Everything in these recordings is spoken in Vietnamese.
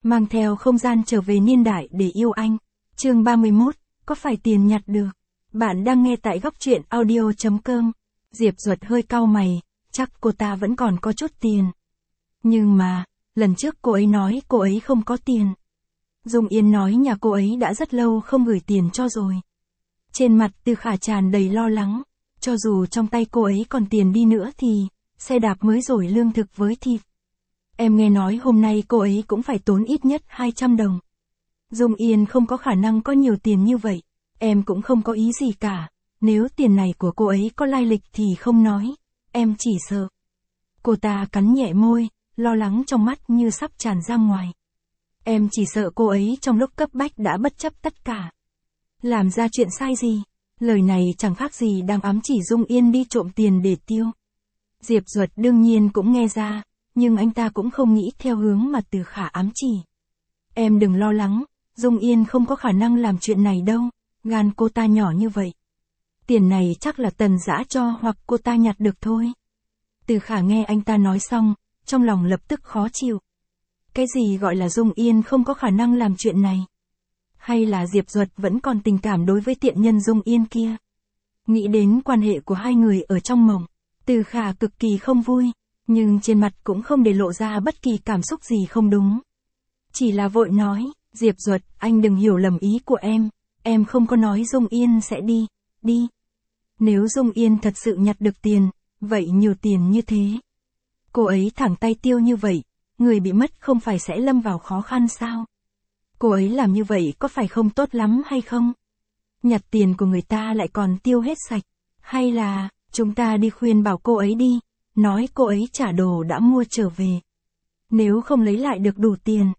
mang theo không gian trở về niên đại để yêu anh. Chương 31, có phải tiền nhặt được? Bạn đang nghe tại góc truyện audio.com. Diệp Duật hơi cau mày, chắc cô ta vẫn còn có chút tiền. Nhưng mà, lần trước cô ấy nói cô ấy không có tiền. Dung Yên nói nhà cô ấy đã rất lâu không gửi tiền cho rồi. Trên mặt Từ Khả tràn đầy lo lắng, cho dù trong tay cô ấy còn tiền đi nữa thì, xe đạp mới rồi lương thực với thịt. Em nghe nói hôm nay cô ấy cũng phải tốn ít nhất 200 đồng. Dung Yên không có khả năng có nhiều tiền như vậy, em cũng không có ý gì cả, nếu tiền này của cô ấy có lai lịch thì không nói, em chỉ sợ. Cô ta cắn nhẹ môi, lo lắng trong mắt như sắp tràn ra ngoài. Em chỉ sợ cô ấy trong lúc cấp bách đã bất chấp tất cả. Làm ra chuyện sai gì? Lời này chẳng khác gì đang ám chỉ Dung Yên đi trộm tiền để tiêu. Diệp Duật đương nhiên cũng nghe ra, nhưng anh ta cũng không nghĩ theo hướng mà Từ Khả ám chỉ. Em đừng lo lắng, Dung Yên không có khả năng làm chuyện này đâu, gan cô ta nhỏ như vậy. Tiền này chắc là Tần Dã cho hoặc cô ta nhặt được thôi. Từ Khả nghe anh ta nói xong, trong lòng lập tức khó chịu. Cái gì gọi là Dung Yên không có khả năng làm chuyện này? Hay là Diệp Duật vẫn còn tình cảm đối với tiện nhân Dung Yên kia? Nghĩ đến quan hệ của hai người ở trong mộng, Từ Khả cực kỳ không vui, nhưng trên mặt cũng không để lộ ra bất kỳ cảm xúc gì không đúng. Chỉ là vội nói, Diệp Duật, anh đừng hiểu lầm ý của em không có nói Dung Yên sẽ đi. Nếu Dung Yên thật sự nhặt được tiền, vậy nhiều tiền như thế. Cô ấy thẳng tay tiêu như vậy, người bị mất không phải sẽ lâm vào khó khăn sao? Cô ấy làm như vậy có phải không tốt lắm hay không? Nhặt tiền của người ta lại còn tiêu hết sạch. Hay là, chúng ta đi khuyên bảo cô ấy đi, nói cô ấy trả đồ đã mua trở về. Nếu không lấy lại được đủ tiền,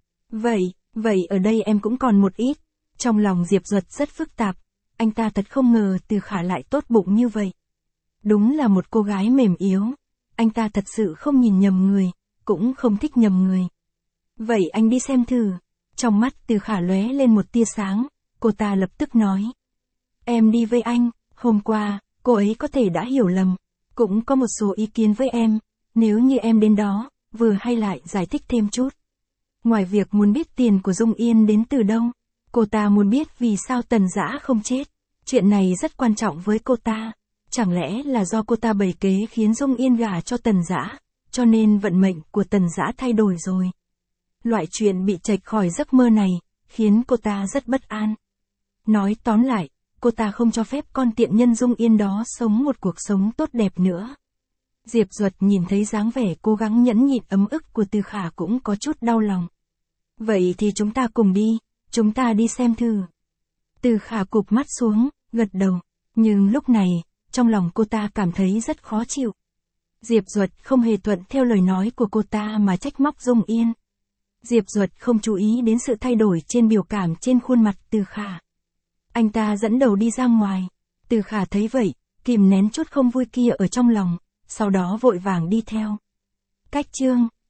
vậy ở đây em cũng còn một ít. Trong lòng Diệp Duật rất phức tạp, anh ta thật không ngờ Từ Khả lại tốt bụng như vậy. Đúng là một cô gái mềm yếu, anh ta thật sự không nhìn nhầm người, cũng không thích nhầm người. Vậy anh đi xem thử. Trong mắt Từ Khả lóe lên một tia sáng, cô ta lập tức nói. Em đi với anh, hôm qua, cô ấy có thể đã hiểu lầm, cũng có một số ý kiến với em, nếu như em đến đó, vừa hay lại giải thích thêm chút. Ngoài việc muốn biết tiền của Dung Yên đến từ đâu, cô ta muốn biết vì sao Tần Dã không chết. Chuyện này rất quan trọng với cô ta. Chẳng lẽ là do cô ta bày kế khiến Dung Yên gả cho Tần Dã, cho nên vận mệnh của Tần Dã thay đổi rồi. Loại chuyện bị chệch khỏi giấc mơ này, khiến cô ta rất bất an. Nói tóm lại, cô ta không cho phép con tiện nhân Dung Yên đó sống một cuộc sống tốt đẹp nữa. Diệp Duật nhìn thấy dáng vẻ cố gắng nhẫn nhịn ấm ức của Từ Khả cũng có chút đau lòng. Vậy thì chúng ta cùng đi, chúng ta đi xem thử. Từ Khả cụp mắt xuống, gật đầu, nhưng lúc này, trong lòng cô ta cảm thấy rất khó chịu. Diệp Duật không hề thuận theo lời nói của cô ta mà trách móc Dung Yên. Diệp Duật không chú ý đến sự thay đổi trên biểu cảm trên khuôn mặt Từ Khả. Anh ta dẫn đầu đi ra ngoài. Từ Khả thấy vậy, kìm nén chút không vui kia ở trong lòng, sau đó vội vàng đi theo. Cách chương